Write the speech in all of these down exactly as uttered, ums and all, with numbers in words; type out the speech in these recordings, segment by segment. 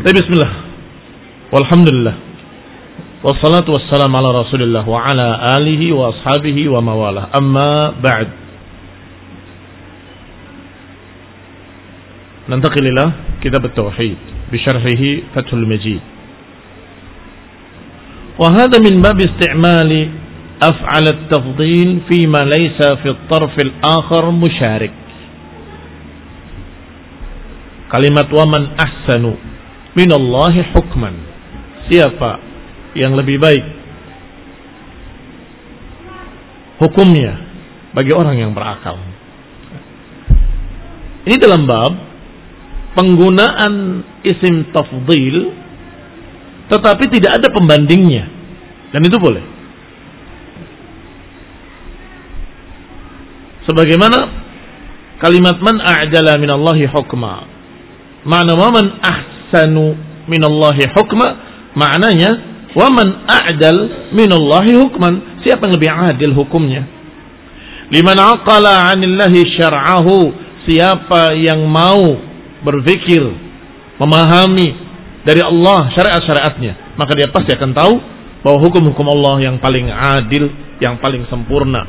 Bismillah. Walhamdulillah. Wassalatu wassalamu ala Rasulillah wa ala alihi wa ashabihi wa mawalah. Amma ba'd. Nantaqil ila kitab at-tauhid bi syarhihi Fathul Majid. Wa hadha min bab isti'mali af'al at-tafdhil fi ma laysa fi at-tarf al-akhar musyarik. Kalimat wa man ahsanu minallahi hukman. Siapa yang lebih baik hukumnya bagi orang yang berakal. Ini dalam bab penggunaan isim tafdhil tetapi tidak ada pembandingnya, dan itu boleh. Sebagaimana kalimat man a'jala minallahi hukma. Makna wa man ahsanu minallahi hukma, maknanya wa man a'dal minallahi hukman, siapa yang lebih adil hukumnya. Liman aqala 'anillahi syar'ahu, siapa yang mau berpikir memahami dari Allah syariat-syariatnya, maka dia pasti akan tahu bahwa hukum-hukum Allah yang paling adil, yang paling sempurna.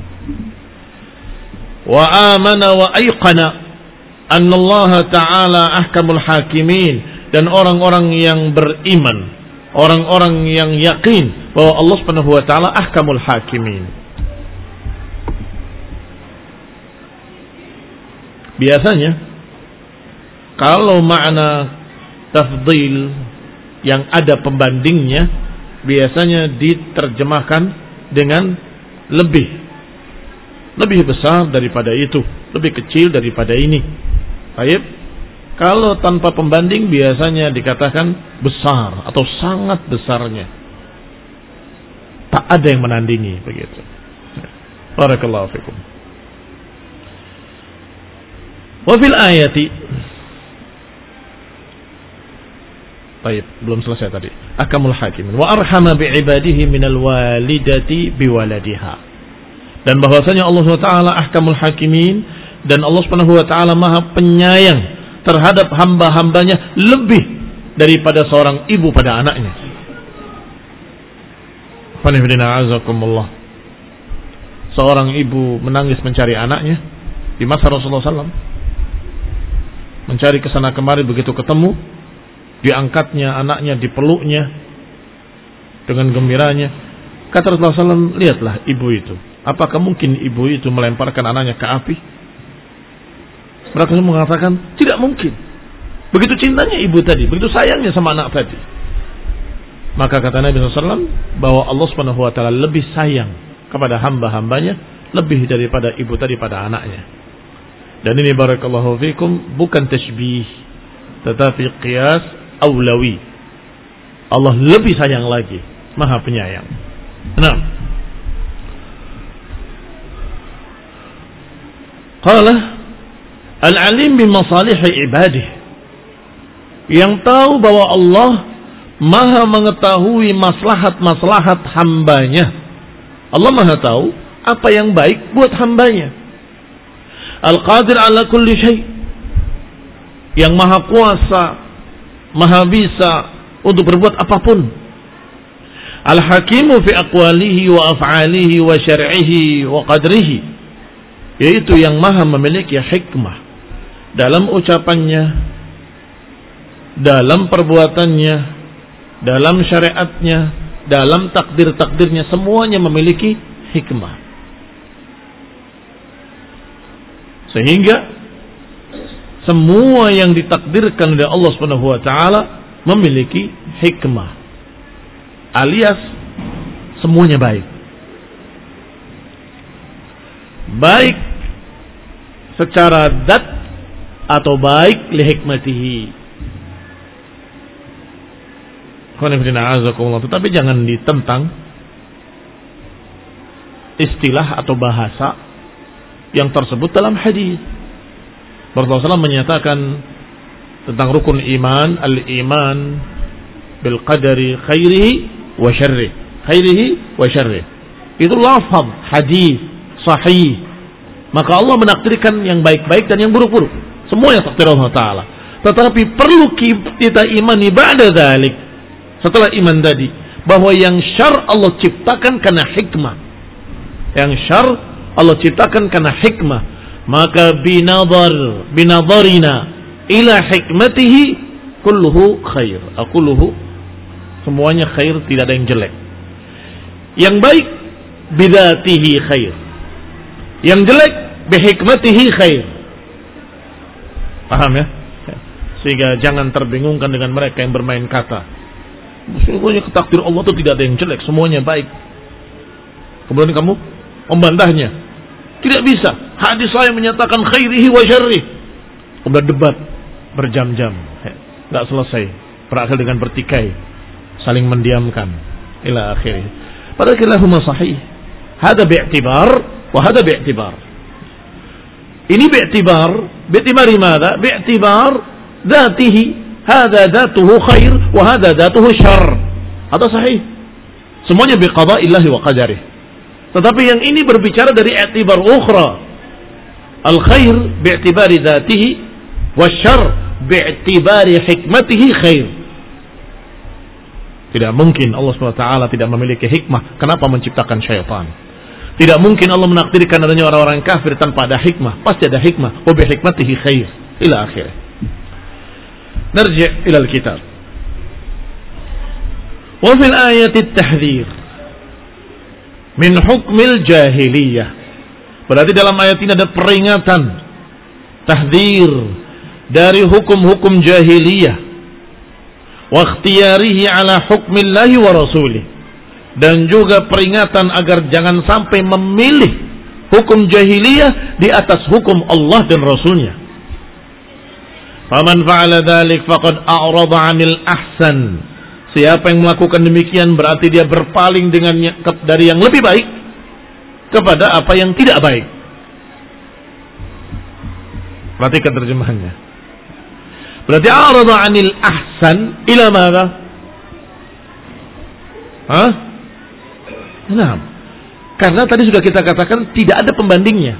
Wa amana wa ayqana anna Allah Ta'ala ahkamul hakimin, dan orang-orang yang beriman, orang-orang yang yakin bahwa Allah Subhanahu wa Ta'ala ahkamul hakimin. Biasanya kalau makna tafdhil yang ada pembandingnya biasanya diterjemahkan dengan lebih lebih besar daripada itu, lebih kecil daripada ini. Baik, kalau tanpa pembanding biasanya dikatakan besar atau sangat besarnya. Tak ada yang menandingi begitu. Barakallahu fikum. Wa fil ayati. Baik, belum selesai tadi. Ahkamul hakimin wa arhama bi ibadihi minal walidati biwaladiha. Dan bahwasanya Allah Subhanahu wa taala ahkamul hakimin, dan Allah Subhanahu wa taala Maha penyayang terhadap hamba-hambanya lebih daripada seorang ibu pada anaknya. Seorang ibu menangis mencari anaknya di masa Rasulullah sallallahu alaihi wasallam, mencari kesana kemari, begitu ketemu diangkatnya anaknya, dipeluknya dengan gembiranya. Kata Rasulullah sallallahu alaihi wasallam, lihatlah ibu itu, apakah mungkin ibu itu melemparkan anaknya ke api? Mereka mengatakan tidak mungkin. Begitu cintanya ibu tadi, begitu sayangnya sama anak tadi. Maka kata Nabi sallallahu alaihi wasallam bahwa Allah Subhanahu wa taala lebih sayang kepada hamba-hambanya lebih daripada ibu tadi pada anaknya. Dan ini barakallahu fikum bukan tashbih, tetapi qiyas aulawi. Allah lebih sayang lagi, Maha penyayang. Nah, qala al-alim bi masalih ibadih, yang tahu bahwa Allah Maha mengetahui maslahat-maslahat hambanya. Allah Maha tahu apa yang baik buat hambanya. Al-qadir ala kulli syai', yang Maha kuasa, Maha bisa untuk berbuat apapun. Al-hakimu fi aqwalihi wa af'alihi wa syar'ihi wa qadrihi, yaitu yang Maha memiliki hikmah dalam ucapannya, dalam perbuatannya, dalam syariatnya, dalam takdir-takdirnya, semuanya memiliki hikmah. Sehingga semua yang ditakdirkan oleh Allah Subhanahu wa taala memiliki hikmah, alias semuanya baik. Baik secara dat atau baik li hikmatihi. Tetapi jangan ditentang istilah atau bahasa yang tersebut dalam hadis. Rasulullah sallallahu alaihi wasallam menyatakan tentang rukun iman, al-iman bil qadari khairihi wa syarrihi, khairihi wa syarrihi. Itu lafaz hadis sahih. Maka Allah menakdirkan yang baik-baik dan yang buruk-buruk. Semuanya takdir Allah Ta'ala. Tetapi perlu kita imani ba'da dzalik, setelah iman tadi, bahwa yang syar Allah ciptakan karena hikmah. Yang syar Allah ciptakan karena hikmah. Maka binadhar binadharina ila hikmatihi kulluhu khair. Aquluhu, semuanya khair, tidak ada yang jelek. Yang baik bidzatihi khair. Yang jelek bihikmatihi khair. Paham ya? Sehingga jangan terbingungkan dengan mereka yang bermain kata. Sesungguhnya takdir Allah itu tidak ada yang jelek, semuanya baik. Kemudian kamu membantahnya. Tidak bisa. Hadis saya menyatakan khairihi wa syarrihi. Kemudian debat berjam-jam, enggak selesai, berakhir dengan bertikai, saling mendiamkan ila akhirih. Padahal kilahuma sahih. Hada bi'tibar wa hada bi'tibar. Ini bi'tibar, bi'tibari madza? Bi'tibar ذاته هذا ذاته خير وهذا ذاته شر. Ada sahih. Semuanya biqada illahi wa qadarih. Tetapi yang ini berbicara dari i'tibar ukhra. Al-khair bi'tibari dhatihi wasyarr bi'tibari hikmatihi khair. Tidak mungkin Allah subhanahu wa taala tidak memiliki hikmah. Kenapa menciptakan syaitan? Tidak mungkin Allah menakdirkan adanya orang-orang kafir tanpa ada hikmah. Pasti ada hikmah. Wa bi hikmatihi khair ila akhirih. نرجع إلى الكتاب. وفي الآية التحذير من حكم الجاهلية. Berarti dalam ayat ini ada peringatan, tahdzir dari hukum-hukum jahiliyah, wa ikhtiyarihi ala hukmillahi wa rasulih, dan juga peringatan agar jangan sampai memilih hukum jahiliyah di atas hukum Allah dan Rasulnya. Faman fa'ala dzalik faqad a'rada 'anil ahsan. Siapa yang melakukan demikian berarti dia berpaling dengan dari yang lebih baik kepada apa yang tidak baik. Perhatikan terjemahannya. Berarti a'rada 'anil ahsan ila madza? Hah? Nah, karena tadi sudah kita katakan tidak ada pembandingnya.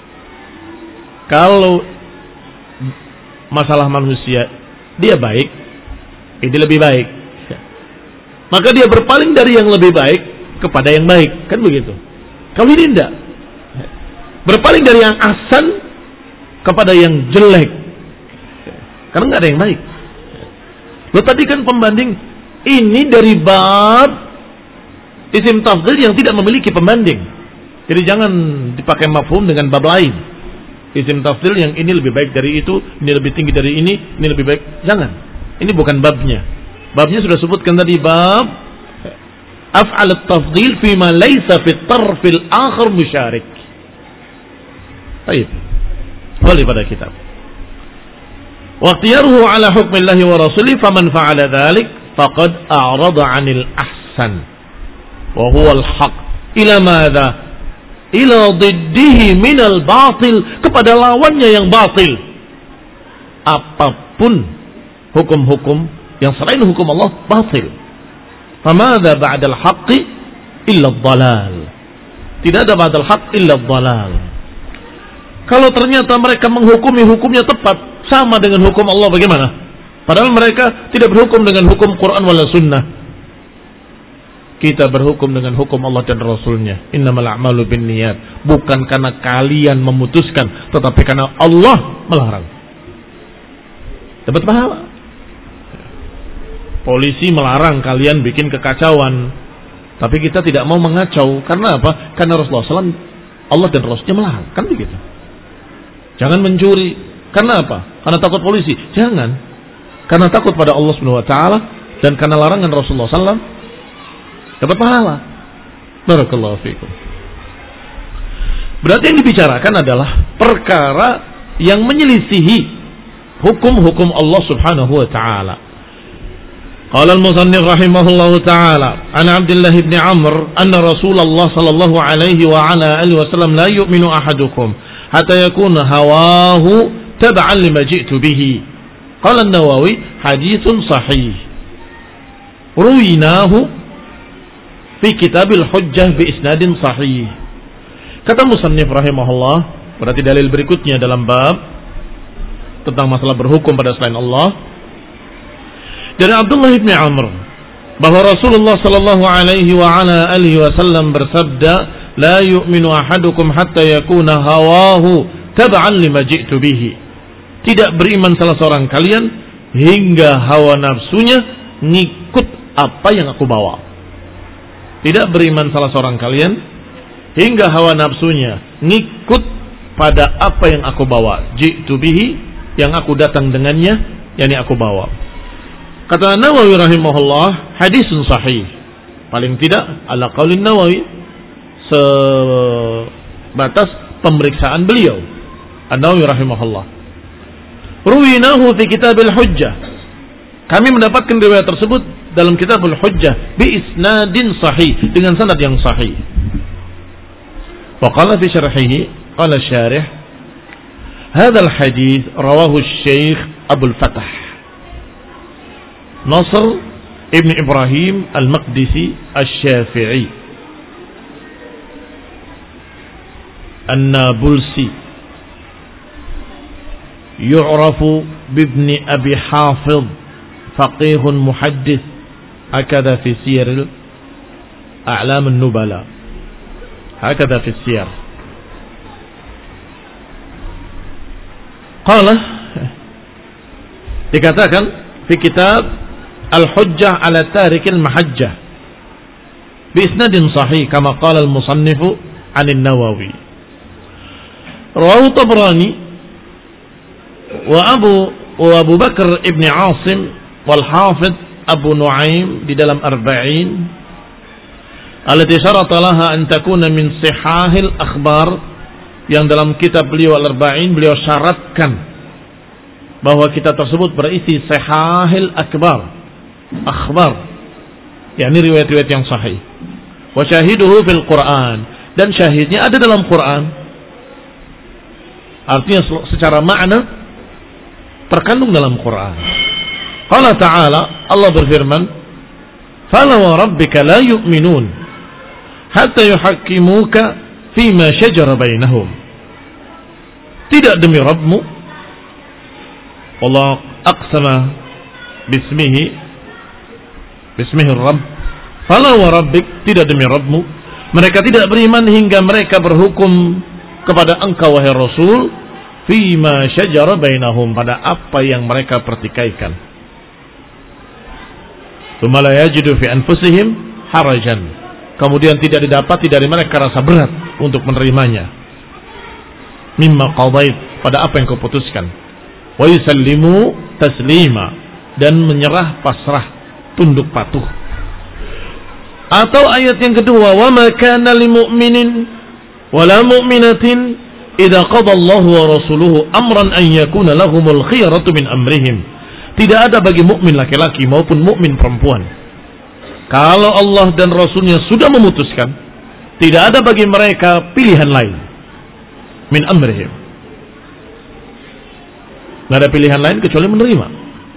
Kalau masalah manusia, dia baik, ini lebih baik, maka dia berpaling dari yang lebih baik kepada yang baik, kan begitu. Kalau ini tidak, berpaling dari yang ahsan kepada yang jelek, karena nggak ada yang baik. Lo tadi kan pembanding ini dari bab isim tafdhil yang tidak memiliki pembanding, jadi jangan dipakai mafhum dengan bab lain. Isim tafdhil yang ini lebih baik dari itu, ini lebih tinggi dari ini, ini lebih baik. Jangan. Ini bukan babnya. Babnya sudah sebutkan tadi, bab af'al at-tafdhil fima laysa fi at-tarfil akhar musyarik. Baik. Kembali pada kitab. Wa ikhtiyaruhu ala hukmillahi wa rasulih faman fa'ala dzalik faqad a'rada 'anil ahsan wa huwa al-haq. Ila madza? Ila diddihi minal batil, kepada lawannya yang batil. Apapun hukum-hukum yang selain hukum Allah batil. Famadza ba'dal haqqi illa dhalal. Tidak ada ba'dal haqq illa dhalal. Kalau ternyata mereka menghukumi hukumnya tepat sama dengan hukum Allah, bagaimana? Padahal mereka tidak berhukum dengan hukum Quran wala sunnah. Kita berhukum dengan hukum Allah dan Rasulnya. Innamal a'malu binniyat. Bukan karena kalian memutuskan, tetapi karena Allah melarang. Dapat pahala. Polisi melarang kalian bikin kekacauan, tapi kita tidak mau mengacau. Karena apa? Karena Rasulullah shallallahu alaihi wasallam, Allah dan Rasulnya melarang. Kan begitu. Jangan mencuri. Karena apa? Karena takut polisi. Jangan. Karena takut pada Allah subhanahu wa taala dan karena larangan Rasulullah shallallahu alaihi wasallam. Dapat pahala. Barakallahu fiikum. Berarti yang dibicarakan adalah perkara yang menyelisihi hukum-hukum Allah subhanahu wa ta'ala. Qala al-musannif rahimahullahu ta'ala an Abdullah ibn Amr anna Rasulullah sallallahu alaihi wa ala alihi wasallam la yu'minu ahadukum hatta yakuna hawahu tab'an lima ji'tu bihi. Qala an-Nawawi haditsun sahih. Ruwinahu fi kitabil hujjah bi isnadin sahih. Kata musannif rahimahullah, berarti dalil berikutnya dalam bab tentang masalah berhukum pada selain Allah. Dari Abdullah bin Amr bahwa Rasulullah sallallahu alaihi wa ala alihi wasallam bersabda, "La yu'minu ahadukum hatta yakuna hawahu tab'an lima ji'tu bihi." Tidak beriman salah seorang kalian hingga hawa nafsunya ngikut apa yang aku bawa. Tidak beriman salah seorang kalian hingga hawa nafsunya ngikut pada apa yang aku bawa. Ji'tu bihi, yang aku datang dengannya, yakni aku bawa. Kata Nawawi rahimahullah, hadisun sahih. Paling tidak ala qaulin Nawawi, sebatas pemeriksaan beliau. An-Nawawi rahimahullah. Ruwinahu fi kitabil hujjah. Kami mendapatkan riwayat tersebut dalam kitabul hujjah bi isnadin sahih, dengan sanad yang sahih. Wa qala fi syarhihi, qala syarih, hadzal hadits rawahu asy-syaikh Abdul Fathah Nasr ibn Ibrahim al-Maqdisi asy-Syafi'i an-Nabulsi, yu'rafu bibni Abi Hafidh, faqihun muhaddis, hakadha fi siyar a'lam an-nubala, hakadha fi siyar. Qala, dikatakan fi kitab al-hujjah ala tarikil mahajjah bi isnadin sahih kama qala al-musannifu 'an an-Nawawi. Rawahu Tabrani wa Abu wa Abu Bakar ibn Asim wal Hafidh Abu Nuaim di dalam Arba'in allati syarata laha an takuna min sihahil akhbar, yang dalam kitab beliau Al-Arba'in beliau syaratkan bahwa kitab tersebut berisi sihahil akbar, akhbar, yakni riwayat-riwayat yang sahih. Wa syahiduhu fil Quran, dan syahidnya ada dalam Quran. Artinya secara makna terkandung dalam Quran. Qala ta'ala, Allah berfirman, "Fala wa rabbika la yu'minun hatta yuhakkimuka fima shajara bainahum." Tidak demi Rabbmu, Allah aqsama bismihi, bismihi Rabb. Fala wa rabbik, tidak demi Rabbmu, mereka tidak beriman hingga mereka berhukum kepada engkau wahai Rasul, fima syajara bainahum, pada apa yang mereka pertikaikan. Tsumma la yajidu fi anfusihim harajan, kemudian tidak didapati dari mereka rasa berat untuk menerimanya. Mimma qadait, pada apa yang kau putuskan. Wa yusallimu taslima, dan menyerah pasrah, tunduk patuh. Atau ayat yang kedua, wa ma kana lil mu'minin wala mu'minatin idza qada Allahu wa rasuluhu amran an yakuna lahumul khiyaratu min amrihim. Tidak ada bagi mukmin laki-laki maupun mukmin perempuan, kalau Allah dan Rasulnya sudah memutuskan, tidak ada bagi mereka pilihan lain. Min amrihim, tidak ada pilihan lain kecuali menerima.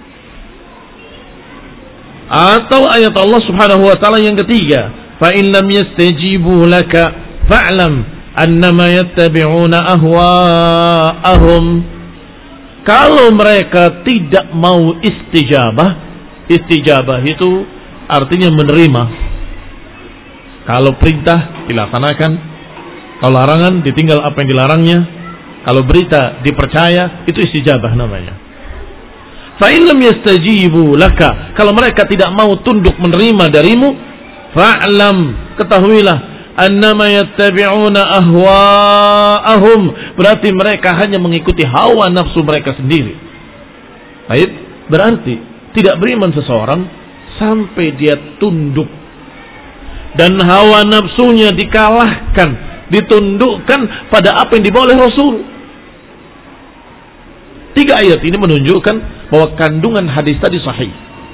Atau ayat Allah subhanahu wa ta'ala yang ketiga, fa in lam yastajibu laka fa'lam annama yattabi'una ahwa'ahum. Kalau mereka tidak mau istijabah, istijabah itu artinya menerima. Kalau perintah dilaksanakan, kalau larangan ditinggal apa yang dilarangnya, kalau berita dipercaya, itu istijabah namanya. Fa in lam yastajibu laka, kalau mereka tidak mau tunduk menerima darimu, fa'lam, ketahuilah, annama yattabi'una ahwa'ahum, berarti mereka hanya mengikuti hawa nafsu mereka sendiri. Baik, berarti tidak beriman seseorang sampai dia tunduk dan hawa nafsunya dikalahkan, ditundukkan pada apa yang dibawa oleh Rasul. Tiga ayat ini menunjukkan bahwa kandungan hadis tadi sahih.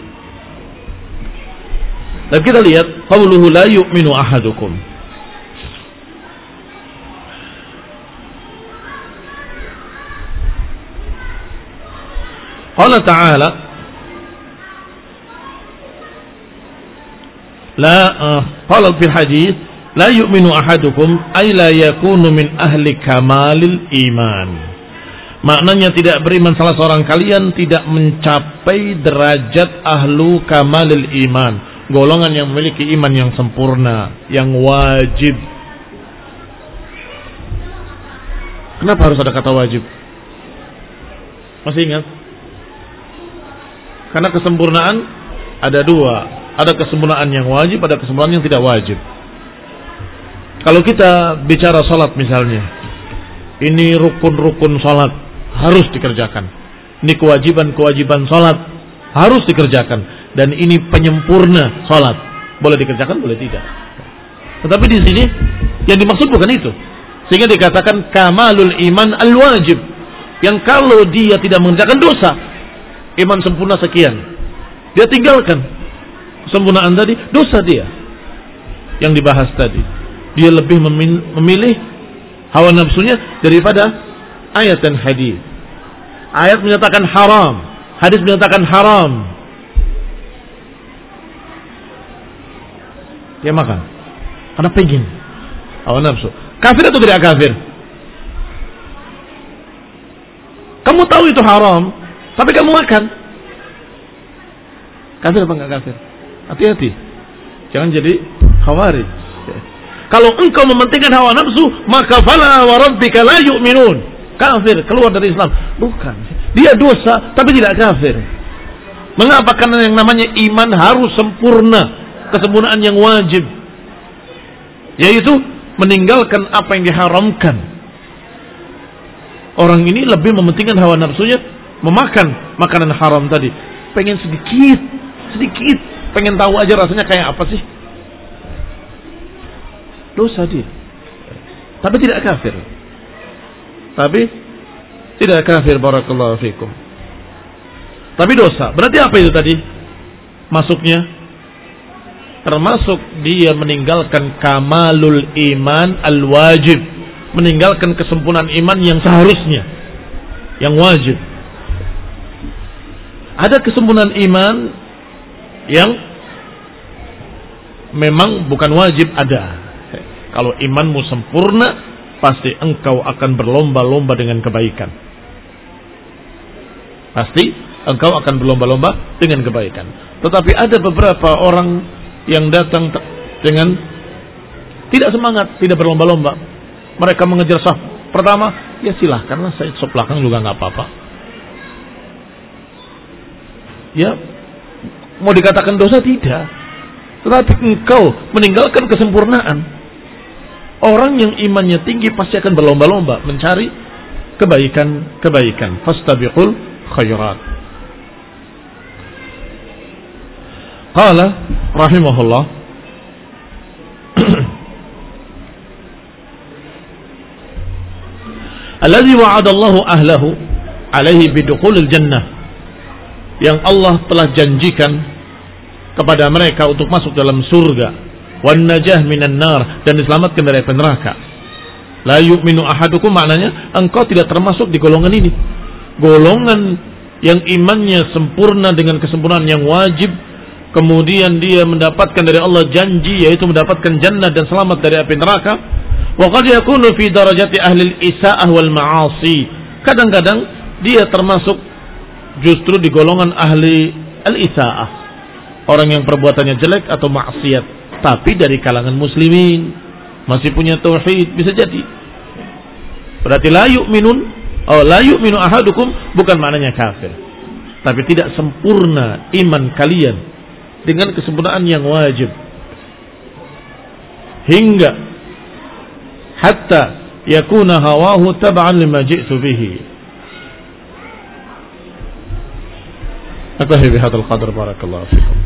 Dan kita lihat qauluhu la yu'minu ahadukum. Qala ta'ala la uh, qala fil hadis la yu'minu ahadukum ay la yakunu min ahli kamalil iman Maknanya tidak beriman salah seorang kalian tidak mencapai derajat ahlu kamalil iman, golongan yang memiliki iman yang sempurna, yang wajib. Kenapa harus ada kata wajib? Masih ingat? Karena kesempurnaan ada dua, ada kesempurnaan yang wajib, ada kesempurnaan yang tidak wajib. Kalau kita bicara salat misalnya, ini rukun-rukun salat harus dikerjakan. Ini kewajiban-kewajiban salat harus dikerjakan, dan ini penyempurna salat. Boleh dikerjakan, boleh tidak. Tetapi di sini yang dimaksud bukan itu. Sehingga dikatakan kamalul iman al-wajib, yang kalau dia tidak mengerjakan dosa, iman sempurna sekian, dia tinggalkan kesempurnaan tadi, dosa dia. Yang dibahas tadi, dia lebih memilih hawa nafsunya daripada ayat dan hadis. Ayat menyatakan haram, hadis menyatakan haram, dia makan karena pengen, hawa nafsu. Kafir atau tidak kafir? Kamu tahu itu haram, tapi kamu makan. Kafir apa enggak kafir? Hati-hati, jangan jadi khawarij. Kalau engkau mementingkan hawa nafsu, maka fala wa rabbika la yu'minun. Kafir, keluar dari Islam. Bukan, dia dosa tapi tidak kafir. Mengapa? Karena yang namanya iman harus sempurna, kesempurnaan yang wajib, yaitu meninggalkan apa yang diharamkan. Orang ini lebih mementingkan hawa nafsunya, memakan makanan haram tadi, pengen sedikit, sedikit, pengen tahu aja rasanya kayak apa sih. Dosa dia, tapi tidak kafir. Tapi tidak kafir, barakallahu fikum. Tapi dosa, berarti apa itu tadi masuknya? Termasuk dia meninggalkan kamalul iman al-wajib, meninggalkan kesempurnaan iman yang seharusnya, yang wajib. Ada kesempurnaan iman yang memang bukan wajib, ada. Kalau imanmu sempurna, pasti engkau akan berlomba-lomba dengan kebaikan. Pasti engkau akan berlomba-lomba dengan kebaikan. Tetapi ada beberapa orang yang datang dengan tidak semangat, tidak berlomba-lomba. Mereka mengejar saf pertama, ya silahkan lah, saya saf belakang juga nggak apa-apa. Ya, mau dikatakan dosa tidak. Tetapi engkau meninggalkan kesempurnaan. Orang yang imannya tinggi pasti akan berlomba-lomba mencari kebaikan-kebaikan. Fastabiqul khairat. Qala rahimahullah, alladzi wa'adallahu ahlahu alaihi bidukhulil jannah, yang Allah telah janjikan kepada mereka untuk masuk dalam surga, wan najah minan nar, dan diselamatkan dari api neraka. La yu'minu ahadukum, maknanya engkau tidak termasuk di golongan ini, golongan yang imannya sempurna dengan kesempurnaan yang wajib, kemudian dia mendapatkan dari Allah janji, yaitu mendapatkan jannah dan selamat dari api neraka. Wa qad yakunu fi darajati ahli al-isa'ah wal ma'asi, kadang-kadang dia termasuk justru di golongan ahli al-isa'ah, orang yang perbuatannya jelek atau maksiat, tapi dari kalangan muslimin, masih punya tauhid, bisa jadi. Berarti la yu'minun, oh la yu'minu ahadukum bukan maknanya kafir, tapi tidak sempurna iman kalian dengan kesempurnaan yang wajib, hingga hatta yakuna hawahu tab'an lima ji'tu bihi. Aktafi bihadzal qadar, barakallahu fikum.